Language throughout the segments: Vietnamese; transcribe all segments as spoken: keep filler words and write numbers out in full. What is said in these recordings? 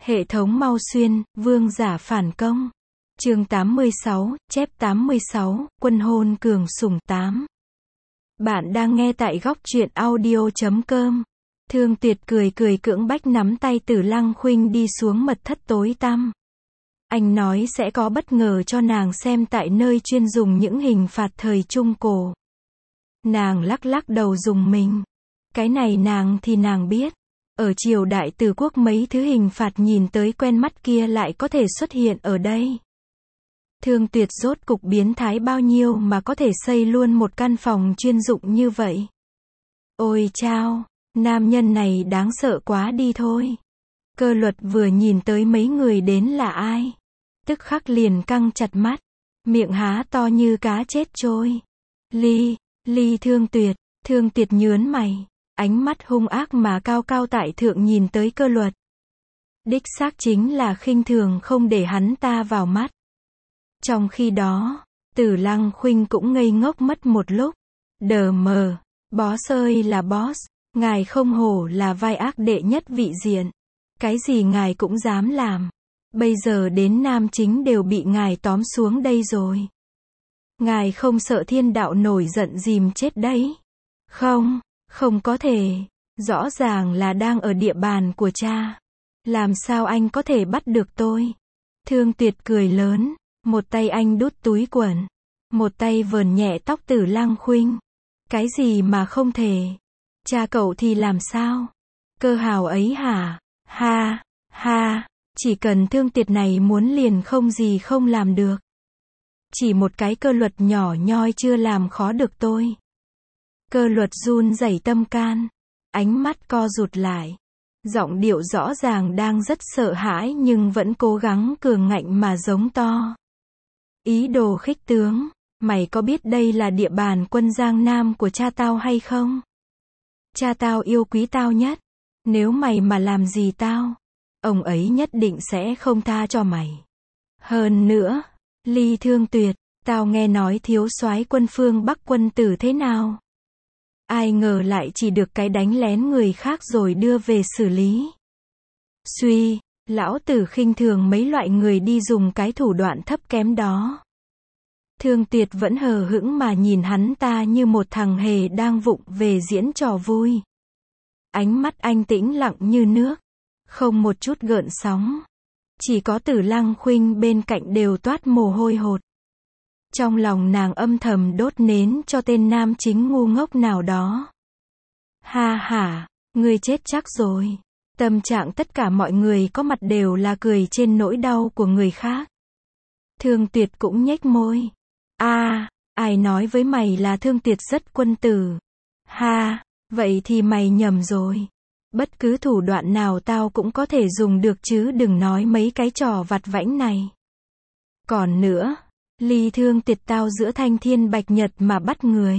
Hệ thống mau xuyên, vương giả phản công. Chương tám mươi sáu, chép tám mươi sáu, quân hôn cường sủng tám. Bạn đang nghe tại góc truyện audio chấm com. Thương Tuyệt cười cười cưỡng bách nắm tay Tử Lăng Khuynh đi xuống mật thất tối tăm. Anh nói sẽ có bất ngờ cho nàng xem tại nơi chuyên dùng những hình phạt thời Trung Cổ. Nàng lắc lắc đầu dùng mình. Cái này nàng thì nàng biết. Ở triều đại Từ Quốc mấy thứ hình phạt nhìn tới quen mắt kia lại có thể xuất hiện ở đây. Thương Tuyệt rốt cục biến thái bao nhiêu mà có thể xây luôn một căn phòng chuyên dụng như vậy. Ôi chao, nam nhân này đáng sợ quá đi thôi. Cơ Luật vừa nhìn tới mấy người đến là ai, tức khắc liền căng chặt mắt, miệng há to như cá chết trôi. Ly, Ly Thương Tuyệt, Thương Tuyệt nhớn mày, ánh mắt hung ác mà cao cao tại thượng nhìn tới Cơ Luật. Đích xác chính là khinh thường không để hắn ta vào mắt. Trong khi đó, Tử Lăng Khuynh cũng ngây ngốc mất một lúc. Đờ mờ, boss ơi là boss, ngài không hổ là vai ác đệ nhất vị diện. Cái gì ngài cũng dám làm. Bây giờ đến nam chính đều bị ngài tóm xuống đây rồi. Ngài không sợ thiên đạo nổi giận dìm chết đấy. Không, không có thể. Rõ ràng là đang ở địa bàn của cha. Làm sao anh có thể bắt được tôi? Thương Tuyệt cười lớn. Một tay anh đút túi quần, một tay vờn nhẹ tóc Tử Lăng Khuynh. Cái gì mà không thể? Cha cậu thì làm sao? Cơ hào ấy hả? Ha, ha, chỉ cần Thương Tuyệt này muốn liền không gì không làm được. Chỉ một cái Cơ Luật nhỏ nhoi chưa làm khó được tôi. Cơ Luật run rẩy tâm can, ánh mắt co rụt lại. Giọng điệu rõ ràng đang rất sợ hãi nhưng vẫn cố gắng cường ngạnh mà giống to. Ý đồ khích tướng, mày có biết đây là địa bàn quân Giang Nam của cha tao hay không? Cha tao yêu quý tao nhất. Nếu mày mà làm gì tao, ông ấy nhất định sẽ không tha cho mày. Hơn nữa, Ly Thương Tuyệt, tao nghe nói thiếu soái quân phương Bắc quân tử thế nào? Ai ngờ lại chỉ được cái đánh lén người khác rồi đưa về xử lý. Suy, lão tử khinh thường mấy loại người đi dùng cái thủ đoạn thấp kém đó. Thương Tuyệt vẫn hờ hững mà nhìn hắn ta như một thằng hề đang vụng về diễn trò vui. Ánh mắt anh tĩnh lặng như nước, không một chút gợn sóng. Chỉ có Tử Lăng Khuynh bên cạnh đều toát mồ hôi hột. Trong lòng nàng âm thầm đốt nến cho tên nam chính ngu ngốc nào đó. Ha ha, ngươi chết chắc rồi. Tâm trạng tất cả mọi người có mặt đều là cười trên nỗi đau của người khác. Thương Tuyệt cũng nhếch môi. A, à, ai nói với mày là Thương Tuyệt rất quân tử? Ha, vậy thì mày nhầm rồi. Bất cứ thủ đoạn nào tao cũng có thể dùng được chứ đừng nói mấy cái trò vặt vãnh này. Còn nữa, Ly Thương Tuyệt tao giữa thanh thiên bạch nhật mà bắt người.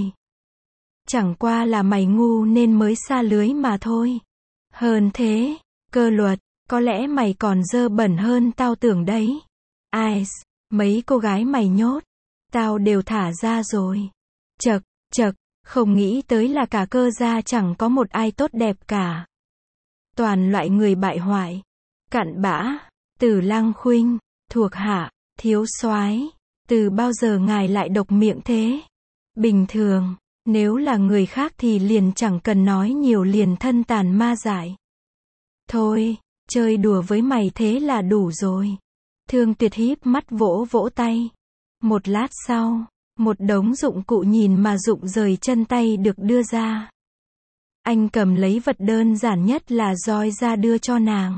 Chẳng qua là mày ngu nên mới sa lưới mà thôi. Hơn thế, Cơ Luật, có lẽ mày còn dơ bẩn hơn tao tưởng đấy. Ai, mấy cô gái mày nhốt, tao đều thả ra rồi. Chậc, chậc, không nghĩ tới là cả Cơ gia chẳng có một ai tốt đẹp cả. Toàn loại người bại hoại, cặn bã. Tử Lăng Khuynh, thuộc hạ, thiếu soái, từ bao giờ ngài lại độc miệng thế? Bình thường, nếu là người khác thì liền chẳng cần nói nhiều liền thân tàn ma dại. Thôi, chơi đùa với mày thế là đủ rồi. Thương Tuyệt híp mắt vỗ vỗ tay. Một lát sau, một đống dụng cụ nhìn mà rụng rời chân tay được đưa ra. Anh cầm lấy vật đơn giản nhất là roi ra đưa cho nàng.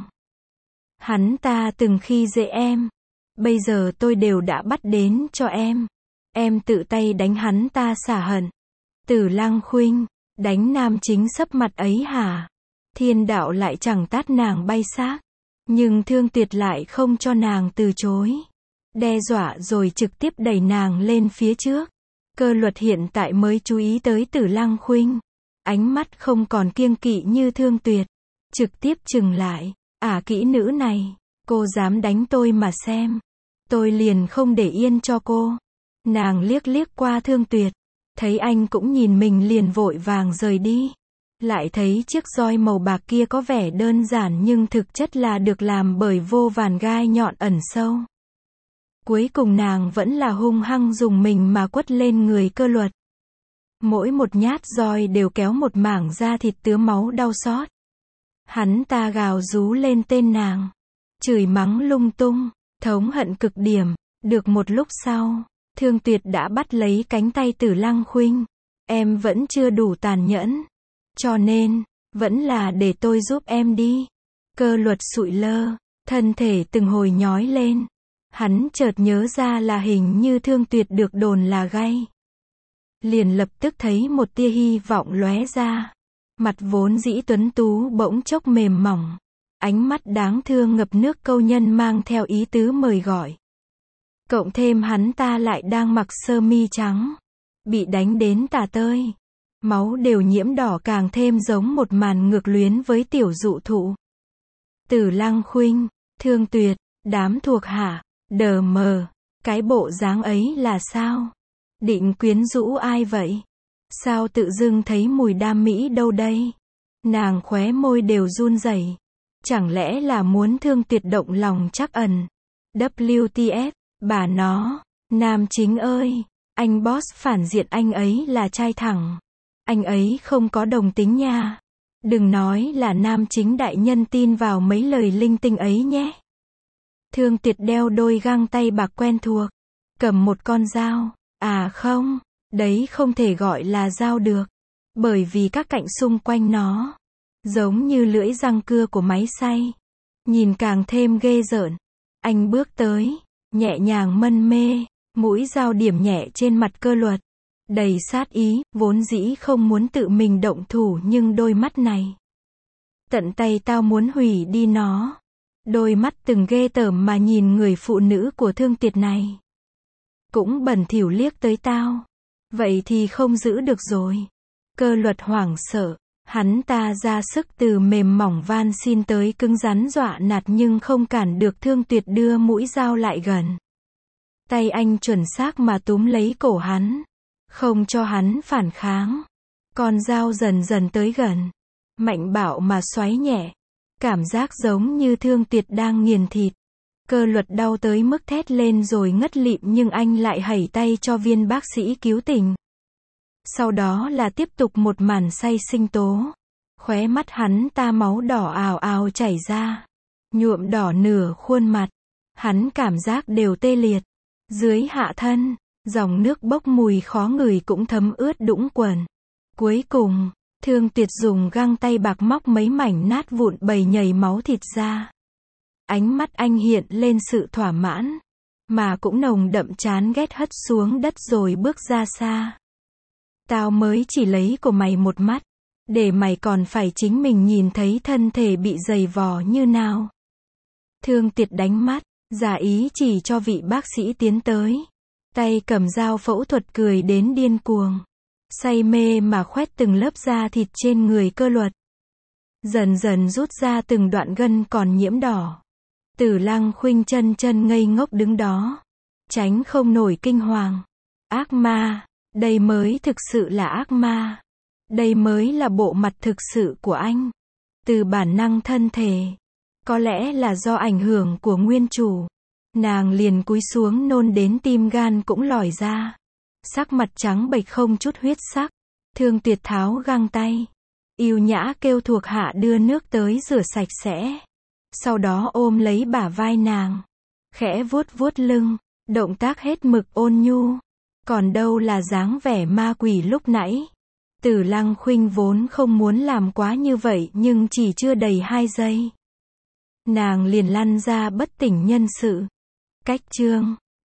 Hắn ta từng khi dễ em. Bây giờ tôi đều đã bắt đến cho em. Em tự tay đánh hắn ta xả hận. Tử Lăng Khuynh, đánh nam chính sấp mặt ấy hả? Thiên đạo lại chẳng tát nàng bay xác. Nhưng Thương Tuyệt lại không cho nàng từ chối. Đe dọa rồi trực tiếp đẩy nàng lên phía trước. Cơ Luật hiện tại mới chú ý tới Tử Lăng Khuynh. Ánh mắt không còn kiêng kỵ như Thương Tuyệt. Trực tiếp chừng lại. Ả kỹ nữ này, cô dám đánh tôi mà xem. Tôi liền không để yên cho cô. Nàng liếc liếc qua Thương Tuyệt. Thấy anh cũng nhìn mình liền vội vàng rời đi. lại thấy chiếc roi màu bạc kia có vẻ đơn giản nhưng thực chất là được làm bởi vô vàn gai nhọn ẩn sâu. Cuối cùng nàng vẫn là hung hăng dùng mình mà quất lên người Cơ Luật. Mỗi một nhát roi đều kéo một mảng da thịt tứa máu đau xót. Hắn ta gào rú lên tên nàng, chửi mắng lung tung, thống hận cực điểm. Được một lúc sau, Thương Tuyệt đã bắt lấy cánh tay Tử Lăng Khuynh. Em vẫn chưa đủ tàn nhẫn, cho nên, vẫn là để tôi giúp em đi. Cơ Luật sụi lơ, thân thể từng hồi nhói lên. Hắn chợt nhớ ra là hình như Thương Tuyệt được đồn là gay. Liền lập tức thấy một tia hy vọng lóe ra. Mặt vốn dĩ tuấn tú bỗng chốc mềm mỏng. Ánh mắt đáng thương ngập nước câu nhân mang theo ý tứ mời gọi. Cộng thêm hắn ta lại đang mặc sơ mi trắng. Bị đánh đến tả tơi. Máu đều nhiễm đỏ càng thêm giống một màn ngược luyến với tiểu dụ thụ. Tử Lăng Khuynh, Thương Tuyệt, đám thuộc hạ, đờ mờ. Cái bộ dáng ấy là sao? Định quyến rũ ai vậy? Sao tự dưng thấy mùi đam mỹ đâu đây? Nàng khóe môi đều run rẩy. Chẳng lẽ là muốn Thương Tuyệt động lòng trắc ẩn? vê kép tê ép, bà nó, nam chính ơi, anh boss phản diện anh ấy là trai thẳng. Anh ấy không có đồng tính nha. Đừng nói là nam chính đại nhân tin vào mấy lời linh tinh ấy nhé. Thương Tuyệt đeo đôi găng tay bạc quen thuộc. Cầm một con dao. À không, đấy không thể gọi là dao được. Bởi vì các cạnh xung quanh nó giống như lưỡi răng cưa của máy xay. Nhìn càng thêm ghê rợn. Anh bước tới, nhẹ nhàng mân mê, mũi dao điểm nhẹ trên mặt Cơ Luật. Đầy sát ý, vốn dĩ không muốn tự mình động thủ nhưng đôi mắt này. Tận tay tao muốn hủy đi nó. Đôi mắt từng ghê tởm mà nhìn người phụ nữ của Thương Tuyệt này. Cũng bẩn thỉu liếc tới tao. Vậy thì không giữ được rồi. Cơ Luật hoảng sợ. Hắn ta ra sức từ mềm mỏng van xin tới cứng rắn dọa nạt nhưng không cản được Thương Tuyệt đưa mũi dao lại gần. Tay anh chuẩn xác mà túm lấy cổ hắn. Không cho hắn phản kháng. Con dao dần dần tới gần. Mạnh bạo mà xoáy nhẹ. Cảm giác giống như Thương Tuyệt đang nghiền thịt. Cơ Luật đau tới mức thét lên rồi ngất lịm nhưng anh lại hẩy tay cho viên bác sĩ cứu tình. Sau đó là tiếp tục một màn say sinh tố. Khóe mắt hắn ta máu đỏ ào ào chảy ra. Nhuộm đỏ nửa khuôn mặt. Hắn cảm giác đều tê liệt. Dưới hạ thân, dòng nước bốc mùi khó ngửi cũng thấm ướt đũng quần. Cuối cùng, Thương Tuyệt dùng găng tay bạc móc mấy mảnh nát vụn bầy nhầy máu thịt ra. Ánh mắt anh hiện lên sự thỏa mãn, mà cũng nồng đậm chán ghét hất xuống đất rồi bước ra xa. Tao mới chỉ lấy của mày một mắt, để mày còn phải chính mình nhìn thấy thân thể bị giày vò như nào. Thương Tuyệt đánh mắt, giả ý chỉ cho vị bác sĩ tiến tới. Tay cầm dao phẫu thuật cười đến điên cuồng. Say mê mà khoét từng lớp da thịt trên người Cơ Luật. Dần dần rút ra từng đoạn gân còn nhiễm đỏ. Tử Lăng Khuynh chân chân ngây ngốc đứng đó. Tránh không nổi kinh hoàng. Ác ma, đây mới thực sự là ác ma. Đây mới là bộ mặt thực sự của anh. Từ bản năng thân thể. Có lẽ là do ảnh hưởng của nguyên chủ. Nàng liền cúi xuống nôn đến tim gan cũng lòi ra. Sắc mặt trắng bệch không chút huyết sắc. Thương Tuyệt tháo găng tay. Yêu nhã kêu thuộc hạ đưa nước tới rửa sạch sẽ. Sau đó ôm lấy bả vai nàng. Khẽ vuốt vuốt lưng. Động tác hết mực ôn nhu. Còn đâu là dáng vẻ ma quỷ lúc nãy. Tử Lăng Khuynh vốn không muốn làm quá như vậy nhưng chỉ chưa đầy hai giây. Nàng liền lăn ra bất tỉnh nhân sự. Cách chương